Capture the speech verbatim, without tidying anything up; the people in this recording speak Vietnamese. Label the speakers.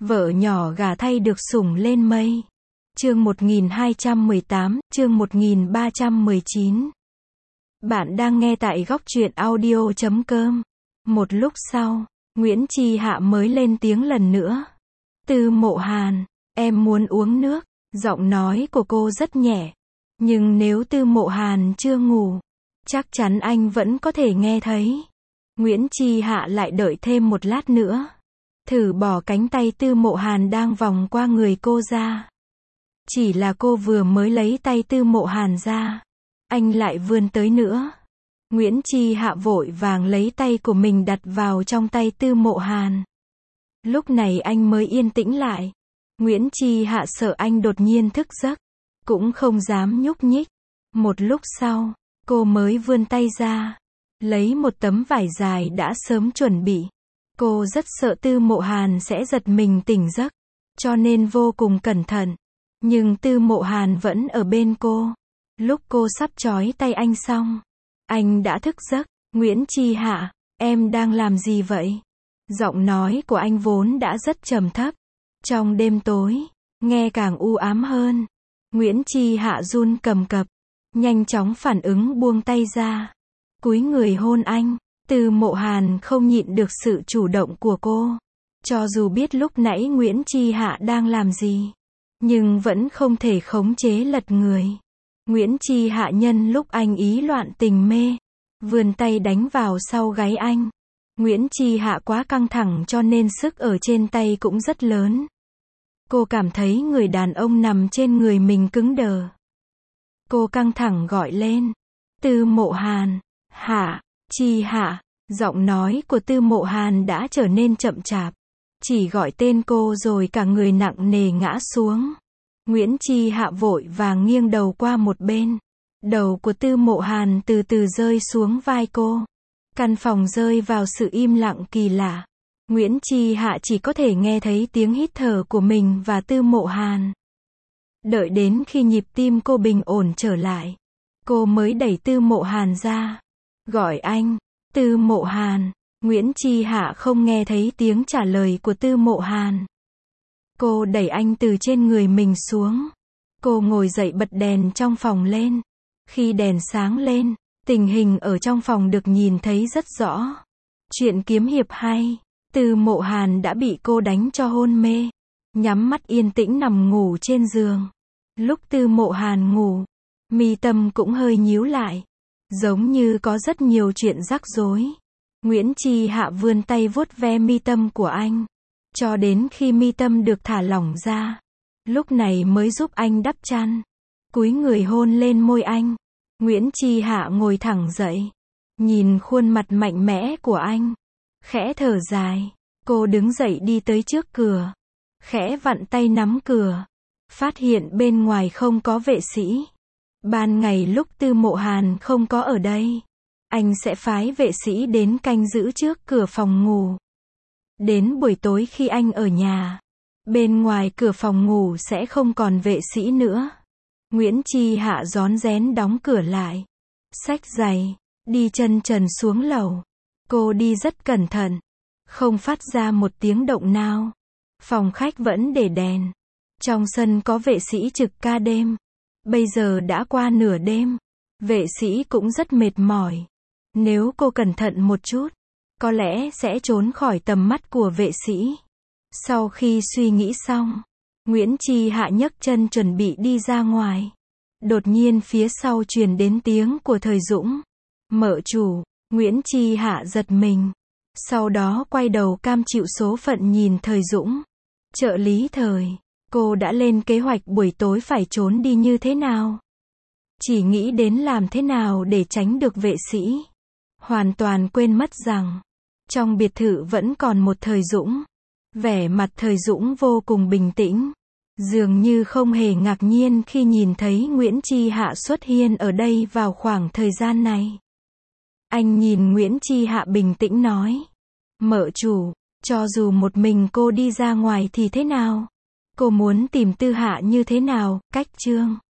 Speaker 1: Vợ nhỏ gả thay được sủng lên mây. Chương một nghìn hai trăm mười tám, chương một nghìn ba trăm mười chín. Bạn đang nghe tại góc truyện audio chấm com. Một lúc sau, Nguyễn Chi Hạ mới lên tiếng lần nữa. Tư Mộ Hàn, em muốn uống nước. Giọng nói của cô rất nhẹ. Nhưng nếu Tư Mộ Hàn chưa ngủ, chắc chắn anh vẫn có thể nghe thấy. Nguyễn Chi Hạ lại đợi thêm một lát nữa. Thử bỏ cánh tay Tư Mộ Hàn đang vòng qua người cô ra. Chỉ là cô vừa mới lấy tay Tư Mộ Hàn ra, anh lại vươn tới nữa. Nguyễn Chi Hạ vội vàng lấy tay của mình đặt vào trong tay Tư Mộ Hàn. Lúc này anh mới yên tĩnh lại. Nguyễn Chi Hạ sợ anh đột nhiên thức giấc, cũng không dám nhúc nhích. Một lúc sau, cô mới vươn tay ra, lấy một tấm vải dài đã sớm chuẩn bị. Cô rất sợ Tư Mộ Hàn sẽ giật mình tỉnh giấc, cho nên vô cùng cẩn thận. Nhưng Tư Mộ Hàn vẫn ở bên cô. Lúc cô sắp trói tay anh xong, anh đã thức giấc. Nguyễn Chi Hạ, em đang làm gì vậy? Giọng nói của anh vốn đã rất trầm thấp. Trong đêm tối, nghe càng u ám hơn. Nguyễn Chi Hạ run cầm cập, nhanh chóng phản ứng buông tay ra, cúi người hôn anh. Tư Mộ Hàn không nhịn được sự chủ động của cô. Cho dù biết lúc nãy Nguyễn Chi Hạ đang làm gì, nhưng vẫn không thể khống chế lật người. Nguyễn Chi Hạ nhân lúc anh ý loạn tình mê, vươn tay đánh vào sau gáy anh. Nguyễn Chi Hạ quá căng thẳng cho nên sức ở trên tay cũng rất lớn. Cô cảm thấy người đàn ông nằm trên người mình cứng đờ. Cô căng thẳng gọi lên. Tư Mộ Hàn, Hạ, Chi Hạ. Giọng nói của Tư Mộ Hàn đã trở nên chậm chạp. Chỉ gọi tên cô rồi cả người nặng nề ngã xuống. Nguyễn Chi Hạ vội vàng nghiêng đầu qua một bên. Đầu của Tư Mộ Hàn từ từ rơi xuống vai cô. Căn phòng rơi vào sự im lặng kỳ lạ. Nguyễn Chi Hạ chỉ có thể nghe thấy tiếng hít thở của mình và Tư Mộ Hàn. Đợi đến khi nhịp tim cô bình ổn trở lại, cô mới đẩy Tư Mộ Hàn ra. Gọi anh. Tư Mộ Hàn. Nguyễn Chi Hạ không nghe thấy tiếng trả lời của Tư Mộ Hàn. Cô đẩy anh từ trên người mình xuống. Cô ngồi dậy bật đèn trong phòng lên. Khi đèn sáng lên, tình hình ở trong phòng được nhìn thấy rất rõ. Chuyện kiếm hiệp hay. Tư Mộ Hàn đã bị cô đánh cho hôn mê, nhắm mắt yên tĩnh nằm ngủ trên giường. Lúc Tư Mộ Hàn ngủ, mi tâm cũng hơi nhíu lại, giống như có rất nhiều chuyện rắc rối. Nguyễn Chi Hạ vươn tay vuốt ve mi tâm của anh, cho đến khi mi tâm được thả lỏng ra, lúc này mới giúp anh đắp chăn, cúi người hôn lên môi anh. Nguyễn Chi Hạ ngồi thẳng dậy, nhìn khuôn mặt mạnh mẽ của anh, khẽ thở dài. Cô đứng dậy đi tới trước cửa, khẽ vặn tay nắm cửa, phát hiện bên ngoài không có vệ sĩ. Ban ngày lúc Tư Mộ Hàn không có ở đây, anh sẽ phái vệ sĩ đến canh giữ trước cửa phòng ngủ. Đến buổi tối khi anh ở nhà, bên ngoài cửa phòng ngủ sẽ không còn vệ sĩ nữa. Nguyễn Chi Hạ rón rén đóng cửa lại, xách giày, đi chân trần xuống lầu. Cô đi rất cẩn thận, không phát ra một tiếng động nào. Phòng khách vẫn để đèn. Trong sân có vệ sĩ trực ca đêm. Bây giờ đã qua nửa đêm, vệ sĩ cũng rất mệt mỏi. Nếu cô cẩn thận một chút, có lẽ sẽ trốn khỏi tầm mắt của vệ sĩ. Sau khi suy nghĩ xong, Nguyễn Chi Hạ nhấc chân chuẩn bị đi ra ngoài. Đột nhiên phía sau truyền đến tiếng của Thời Dũng. Mợ chủ. Nguyễn Chi Hạ giật mình. Sau đó quay đầu cam chịu số phận nhìn Thời Dũng. Trợ lý Thời, cô đã lên kế hoạch buổi tối phải trốn đi như thế nào? Chỉ nghĩ đến làm thế nào để tránh được vệ sĩ. Hoàn toàn quên mất rằng, trong biệt thự vẫn còn một Thời Dũng. Vẻ mặt Thời Dũng vô cùng bình tĩnh. Dường như không hề ngạc nhiên khi nhìn thấy Nguyễn Chi Hạ xuất hiện ở đây vào khoảng thời gian này. Anh nhìn Nguyễn Chi Hạ bình tĩnh nói. Mợ chủ, cho dù một mình cô đi ra ngoài thì thế nào? Cô muốn tìm Tư Hạ như thế nào? Cách chương